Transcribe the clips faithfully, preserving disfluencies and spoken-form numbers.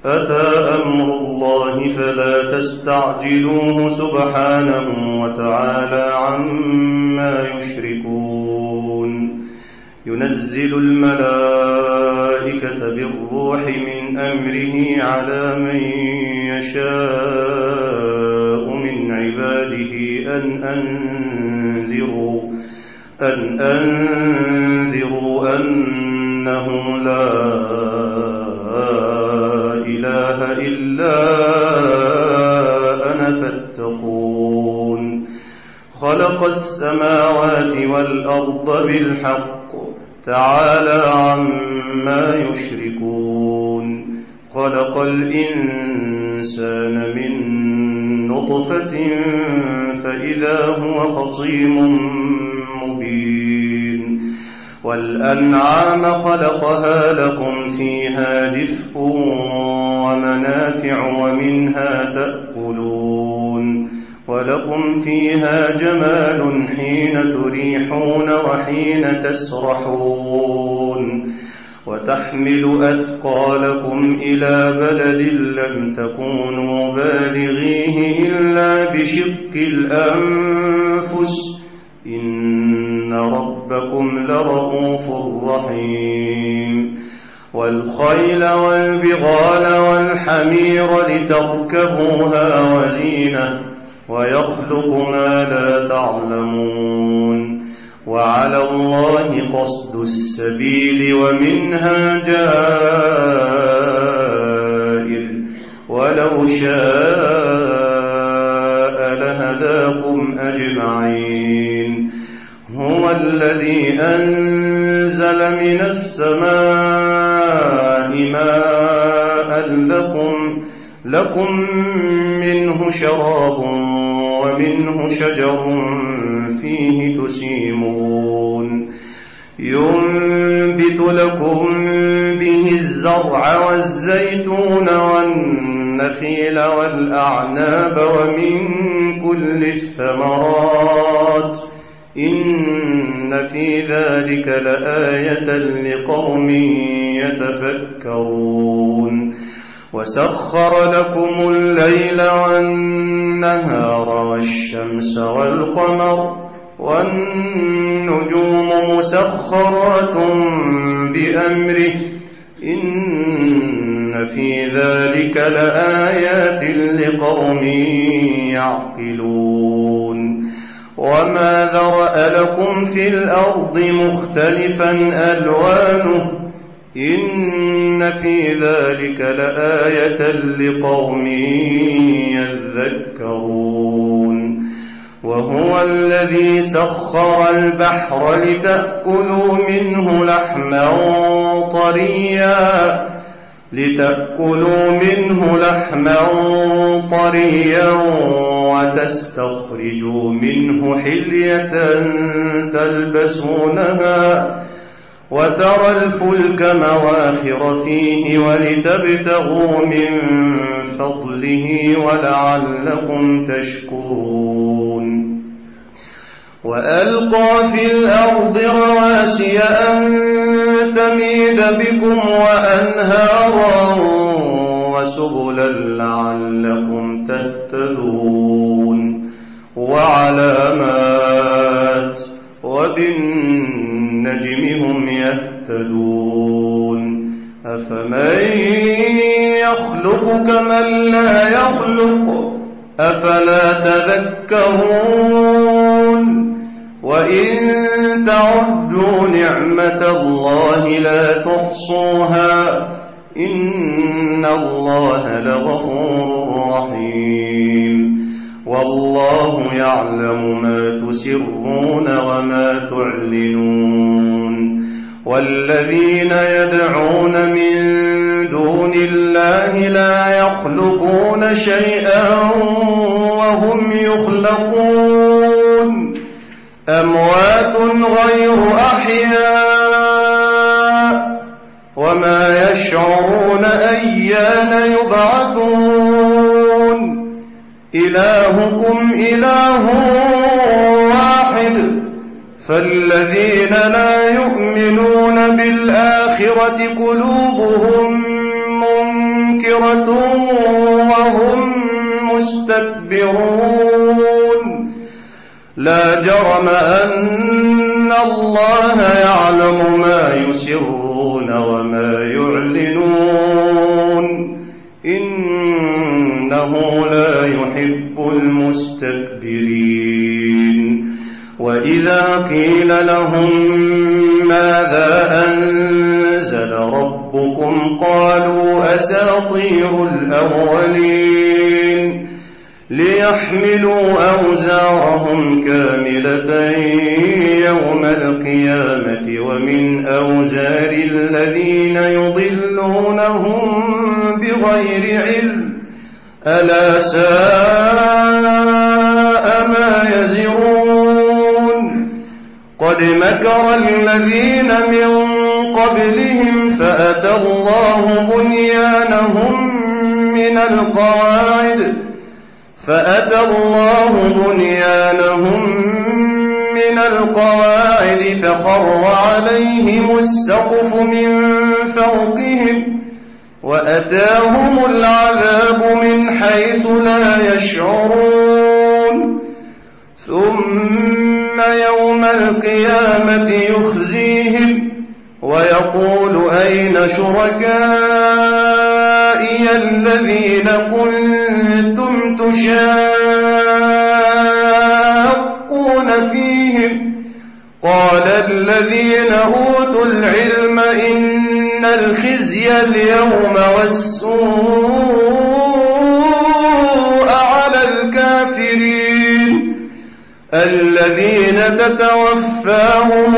أتى أمر الله فلا تستعجلوه سبحانه وتعالى عما يشركون. ينزل الملائكة بالروح من أمره على من يشاء من عباده أن أنذروا أن أنذروا أنه لا إله إلا أنا فاتقون. خلق السماوات والأرض بالحق تعالى عما يشركون. خلق الإنسان من نطفة فإذا هو خصيم مبين. والأنعام خلقها لكم فيها دفء ومنافع ومنها تأكلون ولكم فيها جمال حين تريحون وحين تسرحون. وتحمل أثقالكم إلى بلد لم تكونوا بالغيه إلا بشق الأنفس إن ربكم لرؤوف رحيم. والخيل والبغال والحمير لتركبوها وزينة ويخلق ما لا تعلمون. وعلى الله قصد السبيل ومنها جائر ولو شاء لهداكم أجمعين. هو الذي أنزل من السماء ماء لكم, لكم منه شراب ومنه شجر فيه تسيمون. ينبت لكم به الزرع والزيتون والنخيل والأعناب ومن كل الثمرات إن في ذلك لآية لقوم يتفكرون. وسخر لكم الليل والنهار والشمس والقمر والنجوم مسخرات بأمره إن في ذلك لآيات لقوم يعقلون. وما ذرأ لكم في الأرض مختلفا ألوانه إن في ذلك لآية لقوم يذكرون. وهو الذي سخر البحر لتأكلوا منه لحما طريا لتأكلوا منه لحما طريا وتستخرجوا منه حلية تلبسونها وترى الفلك مواخر فيه ولتبتغوا من فضله ولعلكم تشكرون. وألقى في الأرض رواسي أن تميد بكم وأنهارا وسبلا لعلكم تهتدون. وعلامات وبالنجم هم يهتدون. أفمن يخلق كمن لا يخلق أفلا تذكرون. وإن تعدوا نعمة الله لا تحصوها إن الله لغفور رحيم. والله يعلم ما تسرون وما تعلنون. والذين يدعون من دون الله لا يخلقون شيئا وهم يخلقون. أموات غير أحياء وما يشعرون أيان يبعثون. إلهكم إله واحد فالذين لا يؤمنون بالآخرة قلوبهم مُنكِرَةٌ وَهُمْ مُسْتَكْبِرُونَ لا جرم أن الله يعلم ما يسرون وما يعلنون إنه لا يحب المستكبرين وإذا قيل لهم ماذا أنزل ربكم قالوا أساطير الأولين ليحملوا أوزارهم كاملة يوم القيامة ومن أوزار الذين يضلونهم بغير علم ألا ساء ما يزرون قد مكر الذين من قبلهم فأتى الله بنيانهم من القواعد فأتى الله بنيانهم من القواعد فخر عليهم السقف من فوقهم وأتاهم العذاب من حيث لا يشعرون ثم يوم القيامة يخزيهم ويقول أين شركائي الذين كنتم تشاقون فيهم قال الذين أوتوا العلم إن الخزي اليوم والسوء على الكافرين الذين تتوفاهم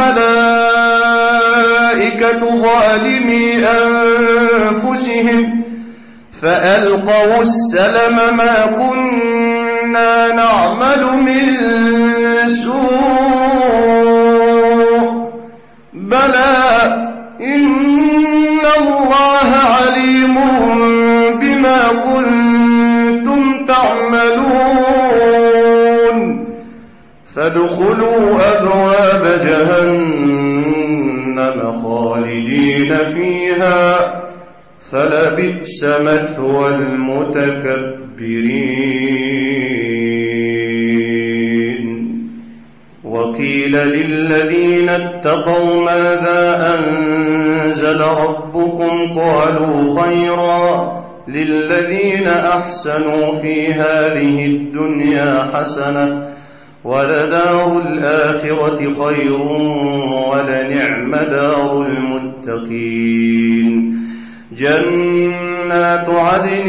الملائكة ظالمي أنفسهم فألقوا السلم ما كنا نعمل من سوء بلى إن الله عليم بما كنتم تعملون فادخلوا أبواب جهنم خالدين فيها فلبئس مثوى المتكبرين وقيل للذين اتقوا ماذا أنزل ربكم قالوا خيرا للذين أحسنوا في هذه الدنيا حسنة ولدار الآخرة خير ولنعم دار المتقين جنات عدن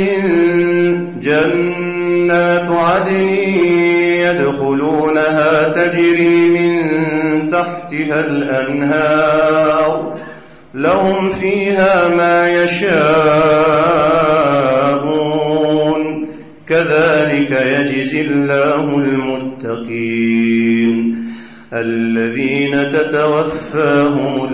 جنات عدن يدخلونها تجري من تحتها الأنهار لهم فيها ما يشاءون كذلك يجزي الله المتقين الذين تتوفاهم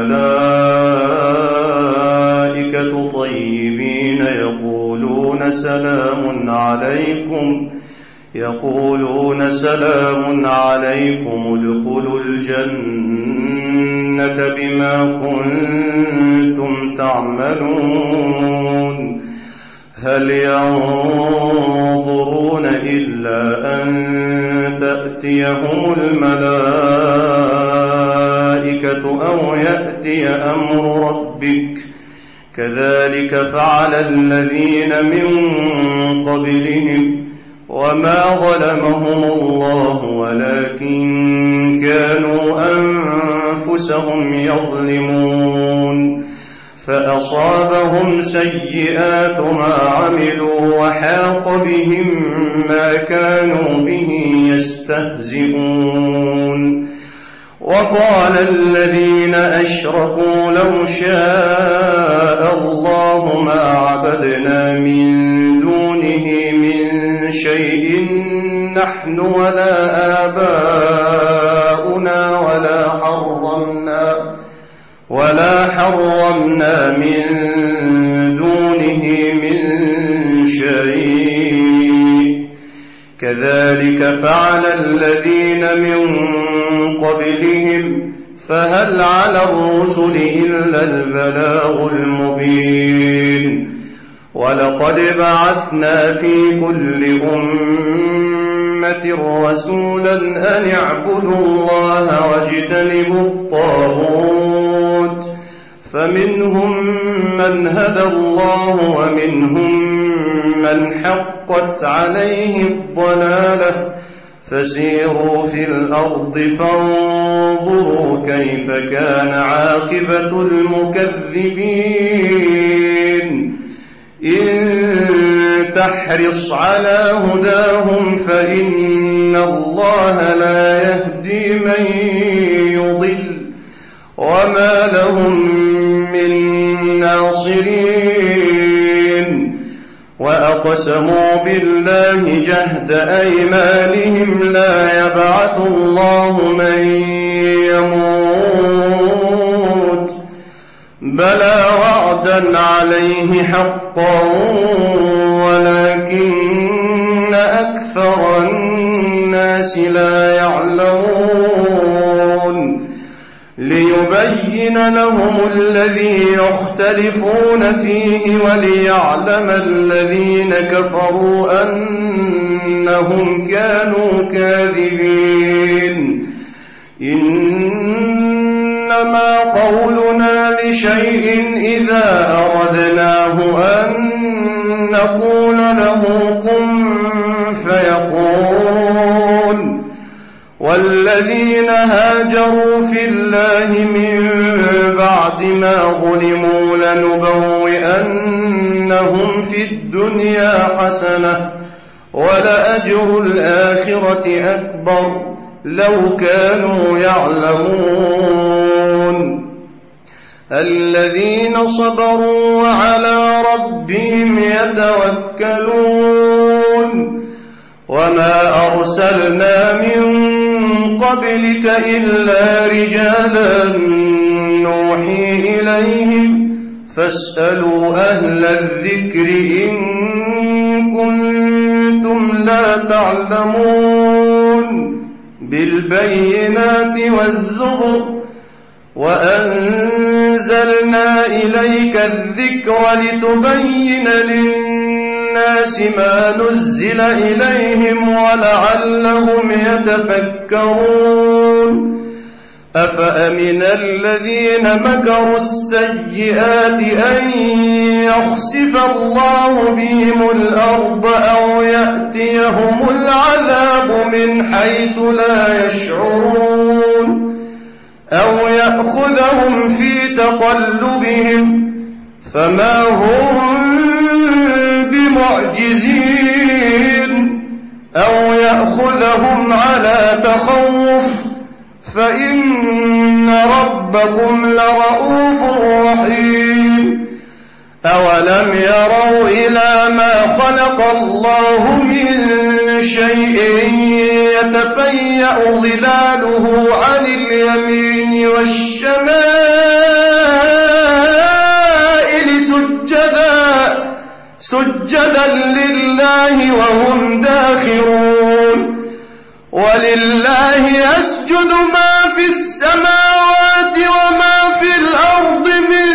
الملائكة طيبين يقولون سلام عليكم يقولون سلام عليكم ادخلوا الجنة بما كنتم تعملون هل ينظرون إلا أن تأتيهم الملائكة أو يأتي أمر ربك كذلك فعل الذين من قبلهم وما ظلمهم الله ولكن كانوا أنفسهم يظلمون فأصابهم سيئات ما عملوا وحاق بهم ما كانوا به يستهزئون وقال الذين أشركوا لو شاء الله ما عبدنا من دونه من شيء نحن ولا آباؤنا ولا حرمنا ولا حرمنا من دونه من شيء كذلك فعل الذين من قبلهم فهل على الرسل إلا البلاغ المبين ولقد بعثنا في كل أمة رسولا أن اعبدوا الله واجتنبوا الطاغوت فمنهم من هدى الله ومنهم من حقت عليه الضلالة فسيروا في الأرض فانظروا كيف كان عاقبة المكذبين إن تحرص على هداهم فإن الله لا يهدي من يضل وما لهم من ناصرين وأقسموا بالله جهد أيمانهم لا يبعث الله من يموت بلى وعدا عليه حقا ولكن أكثر الناس لا يعلمون ليبين لهم الذي يختلفون فيه وليعلم الذين كفروا أنهم كانوا كاذبين إنما قولنا لشيء إذا أردناه أن نقول له كن فيكون والذين هاجروا في الله من بعد ما ظلموا لنبوئنهم في الدنيا حسنة ولأجر الآخرة أكبر لو كانوا يعلمون الذين صبروا وعلى ربهم يتوكلون وما أرسلنا من قبلك إلا رجالا نوحي إليهم فاسألوا أهل الذكر إن كنتم لا تعلمون بالبينات والزبر وأنزلنا إليك الذكر لتبين للناس ما نزل إليهم ولعلهم يتفكرون أفأمن الذين مكروا السيئات أن يخسف الله بهم الأرض أو يأتيهم العذاب من حيث لا يشعرون أو يأخذهم في تقلبهم فما هم بمعجزين أو يأخذهم على تخوف فإن ربكم لرؤوف رحيم أولم يروا إلى ما خلق الله من شيء يتفيأ ظلاله عن اليمين والشمائل سجدا سجدا لله وهم داخرون ولله يسجد ما في السماوات وما في الأرض من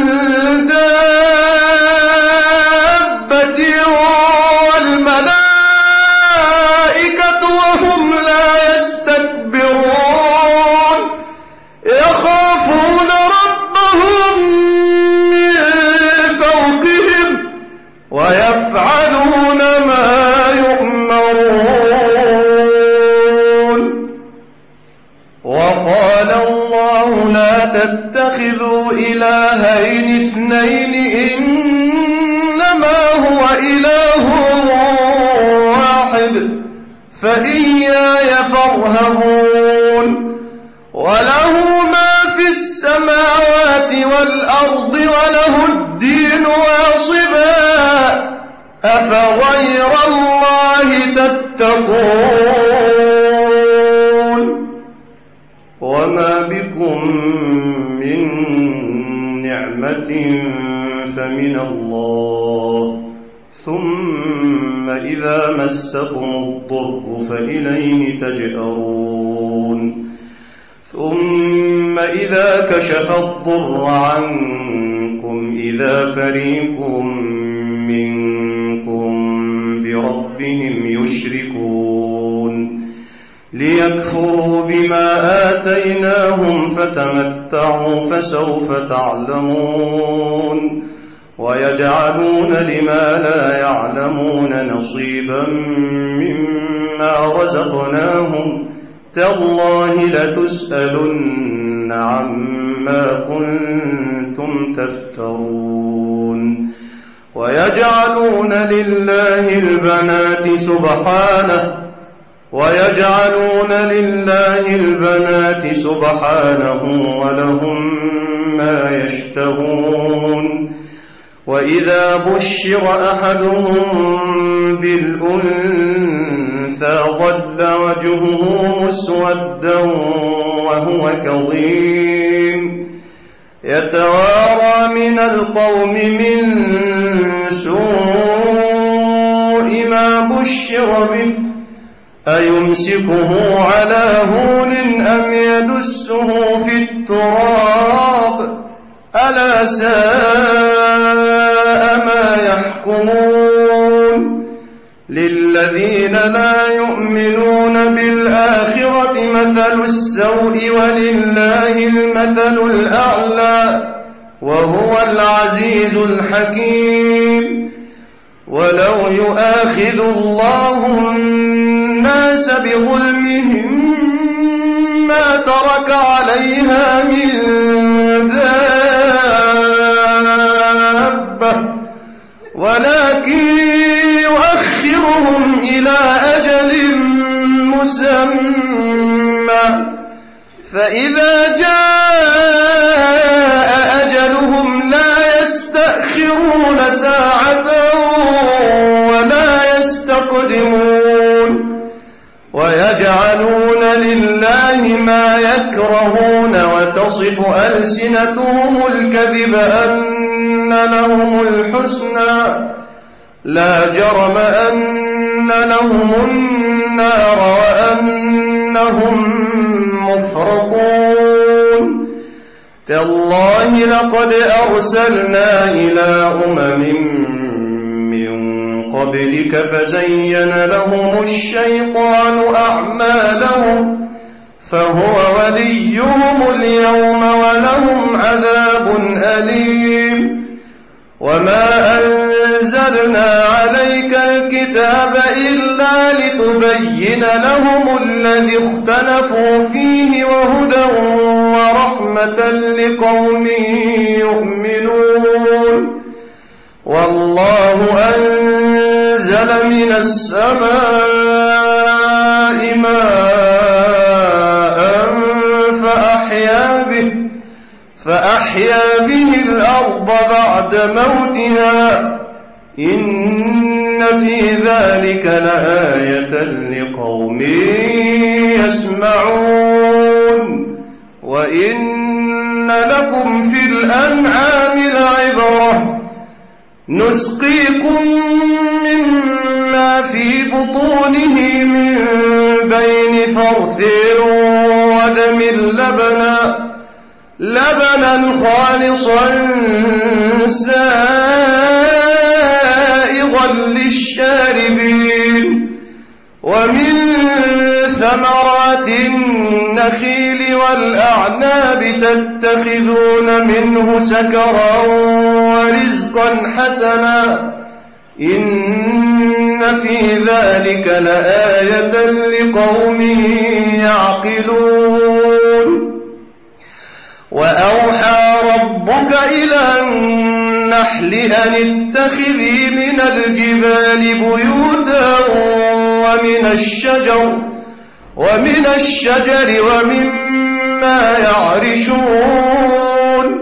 دابة والملائكة وهم لا يستكبرون يخافون ربهم من فوقهم ويفعلون ما يؤمرون وقال الله لا تتخذوا إلهين اثنين إنما هو إله واحد فإياي فارهبون وله ما في السماوات والأرض وله الدين واصبا أفغير الله تتقون وما بكم من نعمة فمن الله ثم إذا مسكم الضر فإليه تجأرون ثم إذا كشف الضر عنكم إذا فريق ربهم يشركون ليكفروا بما آتيناهم فتمتعوا فسوف تعلمون ويجعلون لما لا يعلمون نصيبا مما رزقناهم تالله لتسألن عما كنتم تفترون ويجعلون لله البنات سبحانه ويجعلون لله البنات سبحانه ولهم ما يشتهون وإذا بشر أحدهم بالأنثى ظل وجهه مسودا وهو كظيم يتوارى من القوم من سوء ما بشر به أيمسكه على هون أم يدسه في التراب ألا ساء ما يحكمون للذين لا يؤمنون بالآخرة مثل السوء ولله المثل الأعلى وهو العزيز الحكيم ولو يؤاخذ الله الناس بظلمهم ما ترك عليها من دابة ولكن يؤخرهم إلى أجل مسمى فإذا جاء أجلهم لا يستأخرون ساعة ولا يستقدمون ويجعلون لله ما يكرهون وتصف ألسنتهم الكذب أن لهم الحسنى لا جرم أن لهم النار وأنهم مفرطون تالله لقد أرسلنا إلى أمم من قبلك فزين لهم الشيطان أعمالهم فهو وليهم اليوم ولهم عذاب أليم وما أنزلنا عليك الكتاب إلا لتبين لهم الذي اختلفوا فيه وهدى ورحمة لقوم يؤمنون والله أنزل من السماء ماء فأحيا به فأحيا به الأرض بعد موتها إن في ذلك لآية لقوم يسمعون وإن لكم في الأنعام لعبرة نسقيكم مما في بطونه من بين فرث ودم لبنا لبنا خالصا سائغا للشاربين ومن ثمرات النخيل والأعناب تتخذون منه سكرا ورزقا حسنا إن في ذلك لآية لقوم يعقلون وأوحى ربك إلى النحل أن اتخذي من الجبال بيوتا ومن الشجر ومن الشجر ومما يعرشون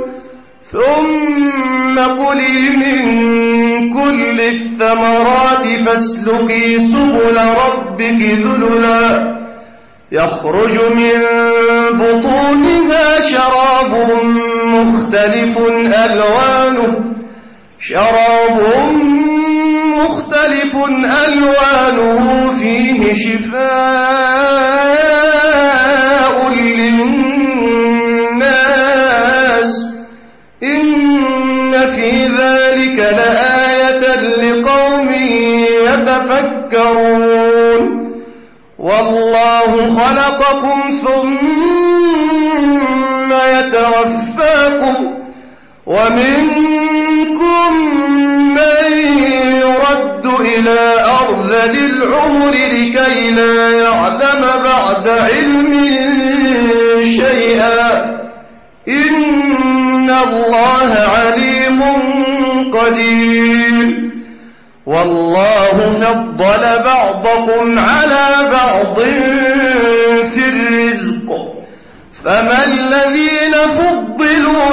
ثم كلي من كل الثمرات فاسلكي سبل ربك ذللا يخرج من بطونها شراب مختلف ألوانه شراب مختلف ألوانه فيه شفاء للناس إن في ذلك لآية لقوم يتفكرون والله خلقكم ثم يتوفاكم ومنكم من يرد إلى أرذل العمر لكي لا يعلم بعد علم شيئا إن الله عليم قدير والله فضل بعضكم على بعض في الرزق فما الذين فضلوا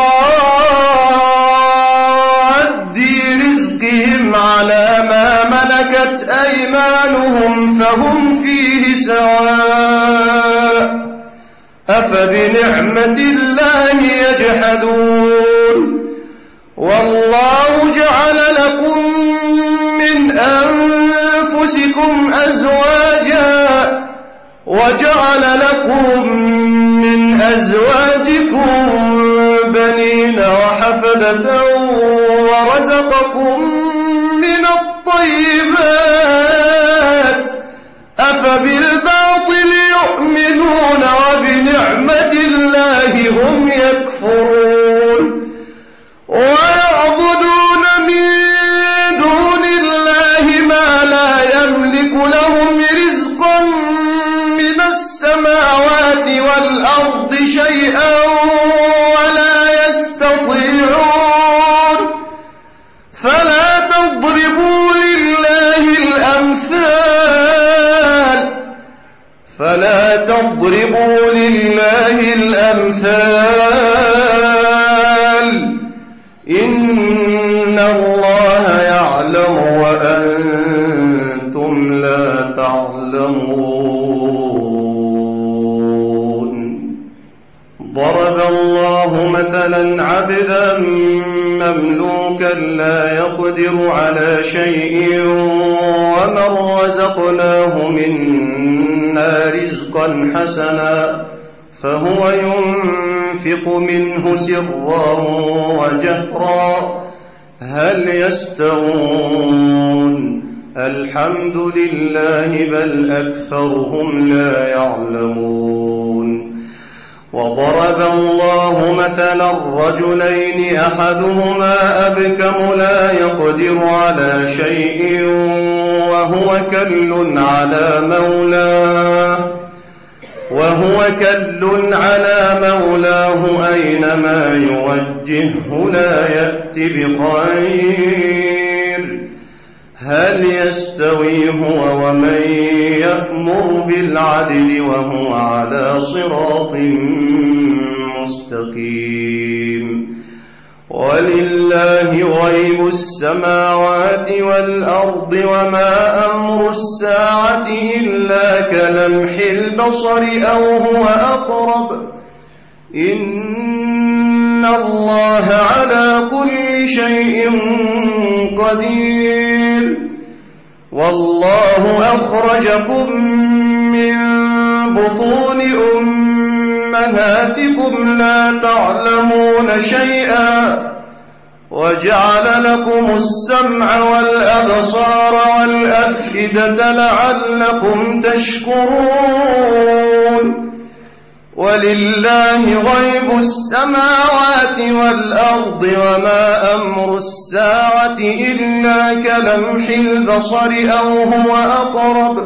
براد رزقهم على ما ملكت أيمانهم فهم فيه سواء أفبنعمة الله يجحدون والله جعل لكم من أنفسكم أزواجا وجعل لكم من أزواجكم بنين وحفدة ورزقكم من الطيبات أفبالباطل يؤمنون وبنعمة الله هم يكفرون ويعبدون من دون الله ما لا يملك لهم رزقا من السماوات والأرض شيئا ولا يستطيعون فلا تضربوا لله الأمثال فلا تضربوا لله الأمثال إن الله يعلم وأنتم لا تعلمون ضرب الله مثلا عبدا مملوكا لا يقدر على شيء ومن رزقناه منا رزقا حسنا فهو ينفق منه سرا وجهرا هل يستوون الحمد لله بل أكثرهم لا يعلمون وضرب الله مثلا رجلين أحدهما أبكم لا يقدر على شيء وهو كل على مولاه وهو كل على مولاه أينما يوجهه لا يأتي بخير هل يستوي هو ومن يأمر بالعدل وهو على صراط مستقيم ولله غيب السماوات والأرض وما أمر الساعة إلا كلمح البصر أو هو أقرب إن الله على كل شيء قدير والله أخرجكم من بطون أمهاتكم لا تعلمون شيئا وجعل لكم السمع والأبصار والأفئدة لعلكم تشكرون ولله غيب السماوات والأرض وما أمر الساعة إلا كلمح البصر أو هو أقرب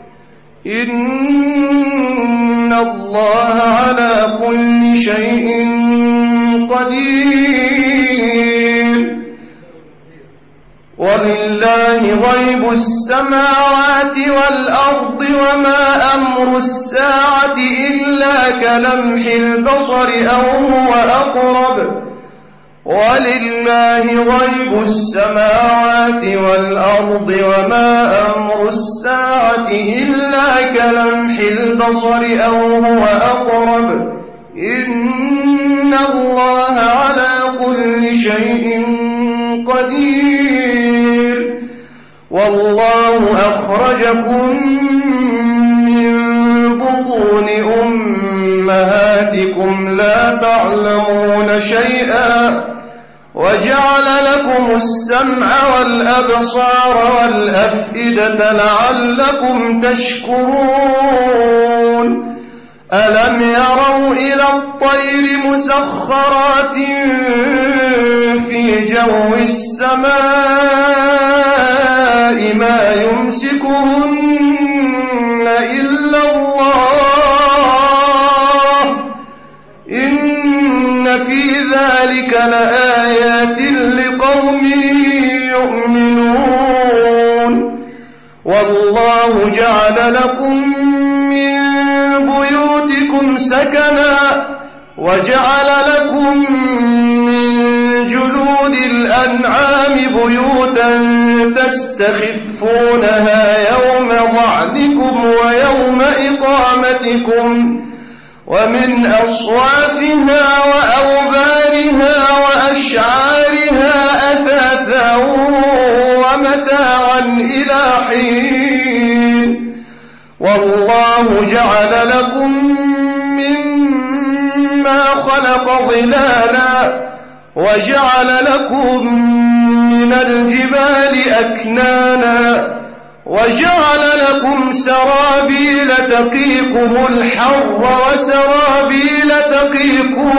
إن الله على كل شيء قدير ولله غيب السماوات والأرض وما أمر الساعة إلا كلمح البصر أو هو أقرب ولله غيب السماوات والأرض وما أمر الساعة إلا كلمح البصر أو هو أقرب إن الله على كل شيء قدير والله أخرجكم من بطون أمهاتكم لا تعلمون شيئا وجعل لكم السمع والأبصار والأفئدة لعلكم تشكرون ألم يروا إلى الطير مسخرات في جو السماء ما يمسكهن إلا الله إن في ذلك لآيات لقوم يؤمنون والله جعل لكم من بيوتكم سكنا وجعل لكم من جلود الأنعام بيوتا تستخفونها يوم ظعنكم ويوم إقامتكم ومن أصوافها وأوبارها وأشعارها أثاثا ومتاعا إلى حين والله جعل لكم مما خلق ظلالا وجعل لكم من الجبال أكنانا وجعل لكم سرابيل تقيكم الحر وسرابيل تقيكم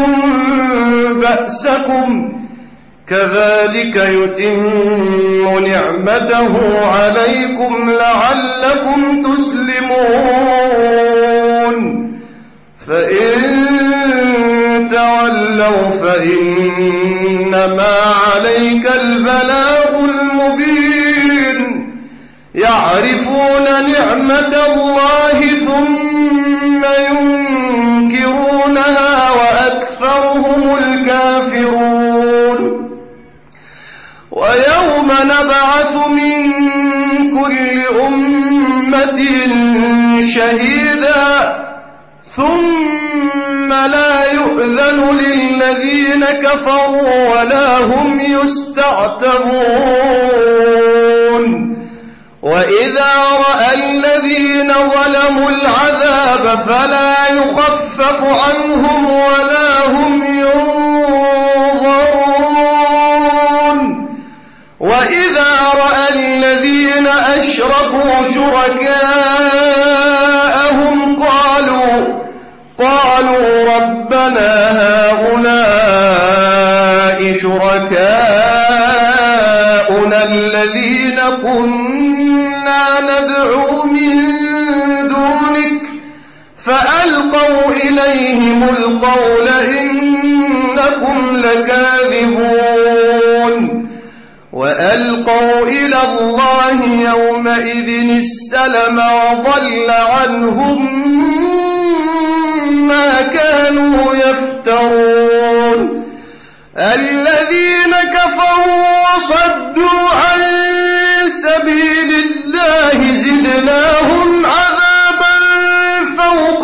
بأسكم كذلك يتم نعمته عليكم لعلكم تسلمون فإن تولوا فإنما عليك البلاغ المبين يعرفون نعمة الله ثم ينكرونها وأكثرهم الكافرون ويوم نبعث من كل أمة شهيدا ثم لا يؤذن للذين كفروا ولا هم يستعتبون وإذا رأى الذين ظلموا العذاب فلا يخفف عنهم ولا هم ينظرون وإذا رأى الذين أشركوا شركاءهم قالوا قالوا ربنا هؤلاء شركاؤنا الذين كنا ندعو من دونك فألقوا إليهم القول إنكم لكاذبون وألقوا إلى الله يومئذ السلم وضل عنهم ما كانوا يفترون الذين كفروا وصدوا عن سبيل الله زدناهم عذابا فوق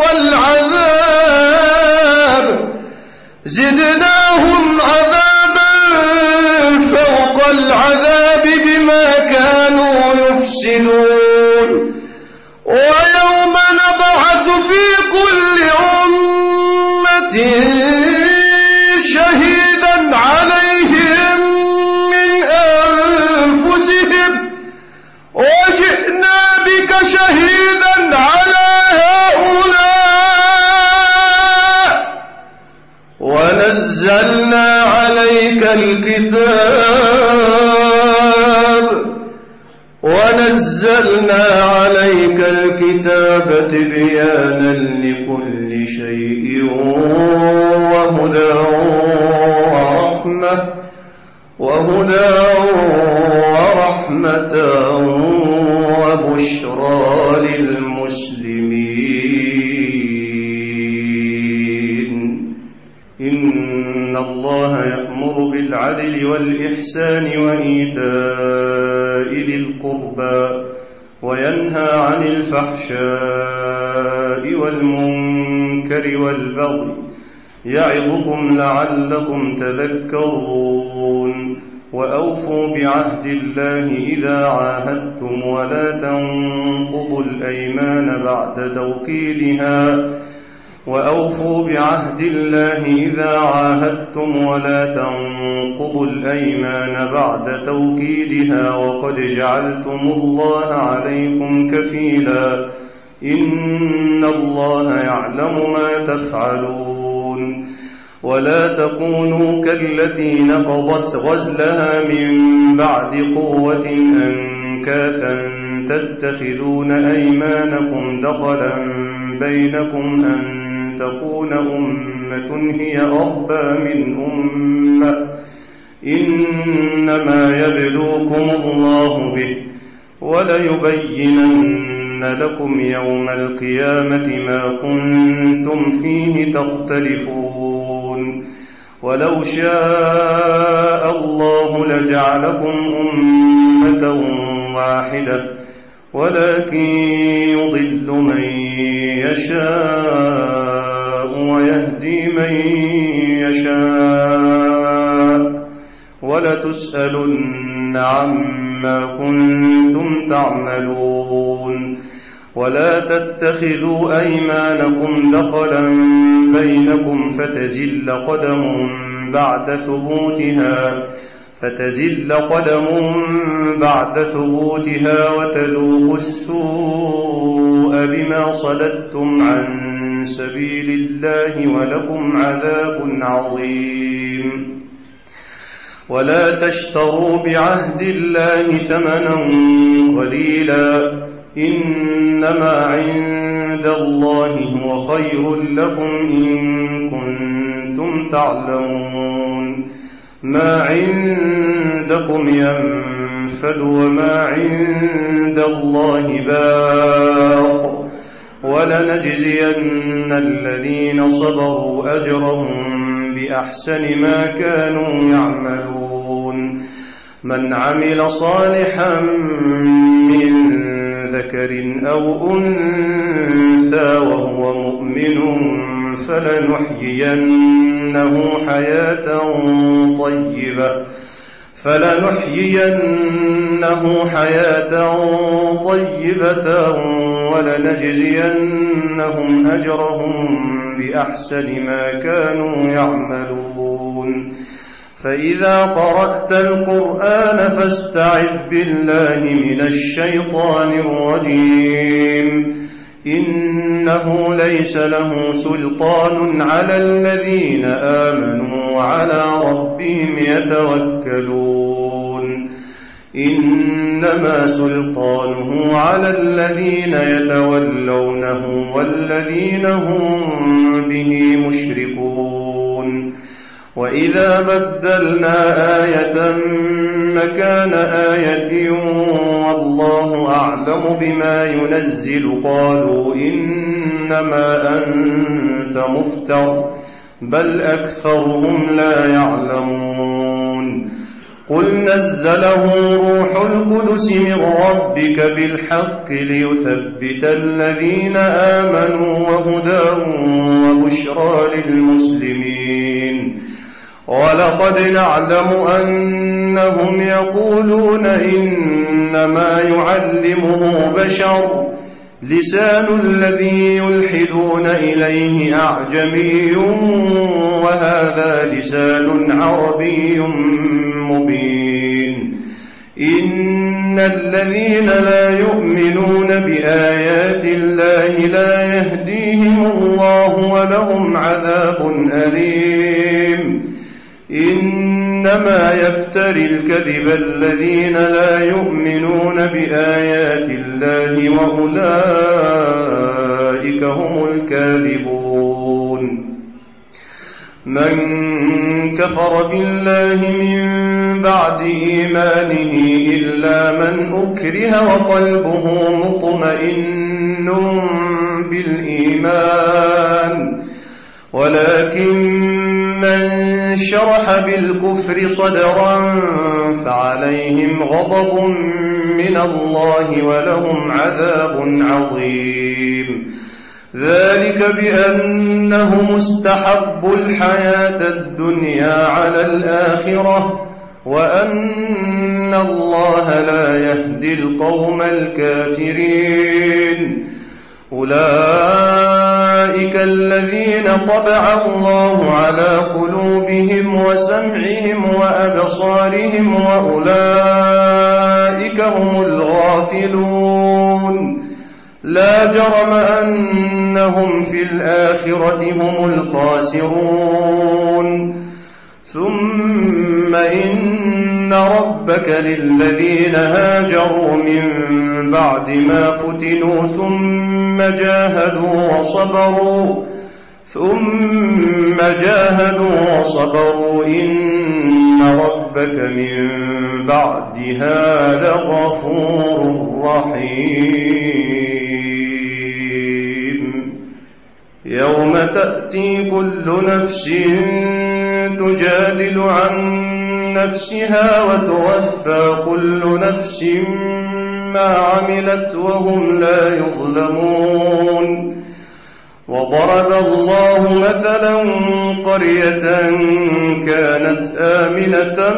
العذاب زدناهم عذابا فوق العذاب بما كانوا يفسدون ويوم نبعث في كل أمة شهيدا عليهم من أنفسهم وجئنا بك شهيدا على هؤلاء ونزلنا عليك الكتاب ونزلنا عليك الكتاب تبيانا لكل شيء وهدى ورحمة وهدى ورحمة وبشرى للمسلمين إن الله يأمر بالعدل والإحسان وإيتاء ذي القربى وينهى عن الفحشاء والمنكر والبغي يعظكم لعلكم تذكرون وأوفوا بعهد الله إذا عاهدتم ولا تنقضوا الأيمان بعد توكيدها وأوفوا بعهد الله إذا عاهدتم ولا تنقضوا الأيمان بعد توكيدها وقد جعلتم الله عليكم كفيلا إن الله يعلم ما تفعلون ولا تكونوا كالتي نقضت غزلها من بعد قوة أنكاثا تتخذون أيمانكم دخلا بينكم أن تكون أمة هي أربى من أمة إنما يبلوكم الله به وليبينن لكم يوم القيامة ما كنتم فيه تختلفون ولو شاء الله لجعلكم أمة واحدة ولكن يضل من يشاء ويهدي من يشاء ولتسألن عما كنتم تعملون ولا تتخذوا أيمانكم دخلا بينكم فتزل قدم بعد ثبوتها فتزل قدم بعد ثبوتها وتذوقوا السوء بما صددتم عن سبيل الله ولكم عذاب عظيم ولا تشتروا بعهد الله ثمنا قليلا إنما عند الله هو خير لكم إن كنتم تعلمون ما عندكم ينفد وما عند الله باق ولنجزين الذين صبروا أجرهم بأحسن ما كانوا يعملون من عمل صالحا من ذكر أو أنثى وهو مؤمن فلنحيينه حياة طيبة فلنحيينه حياة طيبة ولنجزينهم أجرهم بأحسن ما كانوا يعملون فإذا قرأت القرآن فاستعذ بالله من الشيطان الرجيم إنه ليس له سلطان على الذين آمنوا وعلى ربهم يتوكلون إنما سلطانه على الذين يتولونه والذين هم به مشركون وإذا بدلنا آية مكان آية والله أعلم بما ينزل قالوا إنما أنت مفتر بل أكثرهم لا يعلمون قل نزله روح القدس من ربك بالحق ليثبت الذين آمنوا وهدى وبشرى للمسلمين ولقد نعلم أنهم يقولون إنما يعلمه بشر لسان الذي يلحدون إليه أعجمي وهذا لسان عربي مبين إن الذين لا يؤمنون بآيات الله لا يهديهم الله ولهم عذاب أليم إنما يفتري الكذب الذين لا يؤمنون بآيات الله وأولئك هم الكاذبون من كفر بالله من بعد إيمانه إلا من أكره وقلبه مطمئن بالإيمان ولكن من شرح بالكفر صدرا فعليهم غضب من الله ولهم عذاب عظيم ذلك بأنهم استحبوا الحياة الدنيا على الآخرة وأن الله لا يهدي القوم الكافرين أولئك الذين طبع الله على قلوبهم وسمعهم وأبصارهم وأولئك هم الغافلون لا جرم أنهم في الآخرة هم الخاسرون ثم إن ربك للذين هاجروا من بعد ما فتنوا ثم جاهدوا وصبروا ثم جاهدوا وصبروا إن ربك من بعدها لغفور رحيم يوم تأتي كل نفس تجادل عن نفسها وتوفى كل نفس ما عملت وهم لا يظلمون وضرب الله مثلا قرية كانت آمنة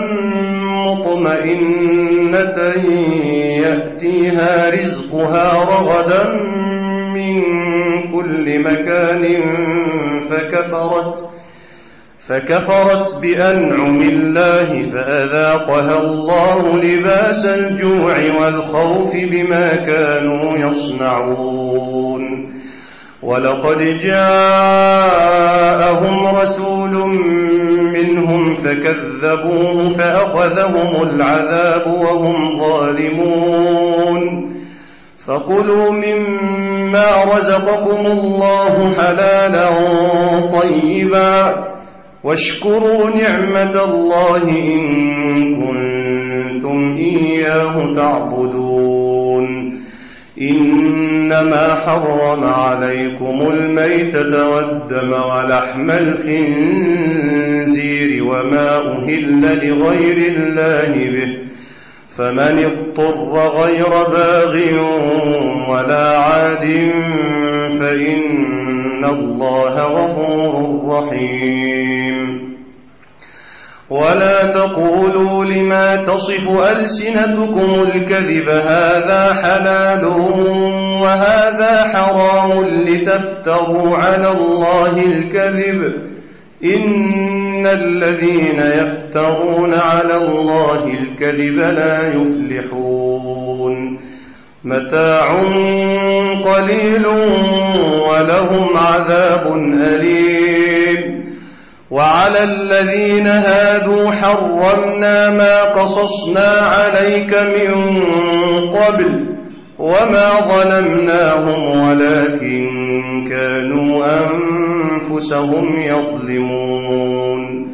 مطمئنة يأتيها رزقها رغدا من كل مكان فكفرت فكفرت بأنعم الله فأذاقها الله لباس الجوع والخوف بما كانوا يصنعون ولقد جاءهم رسول منهم فكذبوه فأخذهم العذاب وهم ظالمون فكلوا مما رزقكم الله حلالا طيبا واشكروا نعمة الله إن كنتم إياه تعبدون إنما حرم عليكم الميتة والدم ولحم الخنزير وما أهل لغير الله به فمن اضطر غير باغ ولا عاد فإن الله غفور رحيم ولا تقولوا لما تصف ألسنتكم الكذب هذا حلال وهذا حرام لتفتروا على الله الكذب إن الذين يفترون على الله الكذب لا يفلحون متاع قليل ولهم عذاب أليم وعلى الذين هادوا حرمنا ما قصصنا عليك من قبل وما ظلمناهم ولكن كانوا أنفسهم يظلمون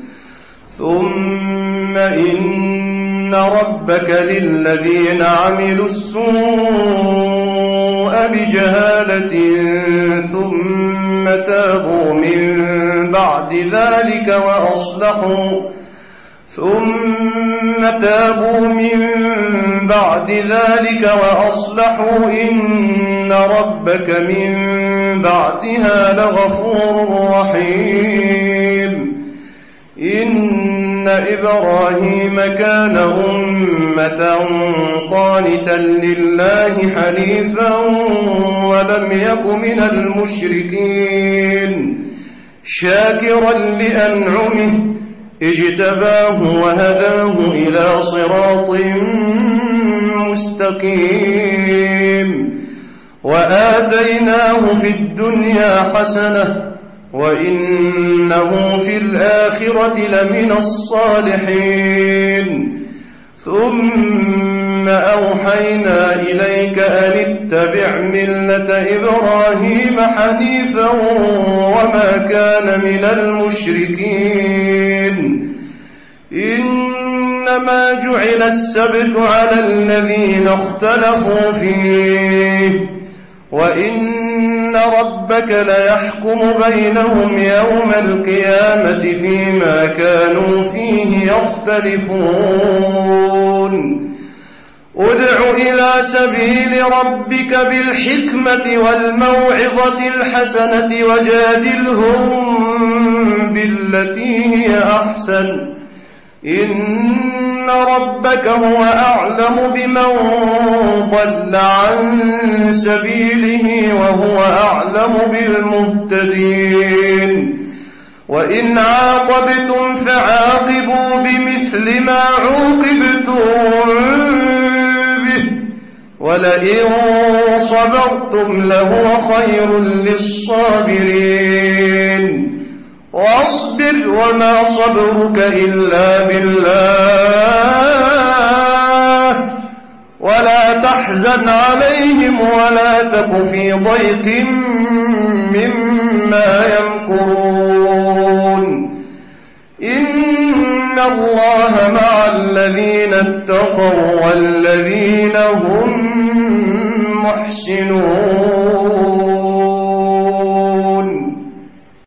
ثم إن ربك للذين عملوا السوء بجهالة ثم تابوا من بعد ذلك وأصلحوا ثم تابوا من بعد ذلك وأصلحوا إن ربك من بعدها لغفور رحيم إن إبراهيم كان أمة قانتا لله حنيفا ولم يك من المشركين شاكرا لأنعمه اجتباه وهداه إلى صراط مستقيم وآتيناه في الدنيا حسنة وإنه في الآخرة لمن الصالحين ثم أوحينا إليك أن اتبع ملة إبراهيم حنيفا وما كان من المشركين إنما جعل السبت على الذين اختلفوا فيه وإن ربك ليحكم بينهم يوم القيامة فيما كانوا فيه يختلفون ادع إلى سبيل ربك بالحكمة والموعظة الحسنة وجادلهم بالتي هي أحسن إن ربك هو أعلم بمن ضل عن سبيله وهو أعلم بالمهتدين وإن عاقبتم فعاقبوا بمثل ما عوقبتم به ولئن صبرتم لهو خير للصابرين واصبر وما صبرك إلا بالله ولا تحزن عليهم ولا تك في ضيق مما يمكرون إن الله مع الذين اتقوا والذين هم محسنون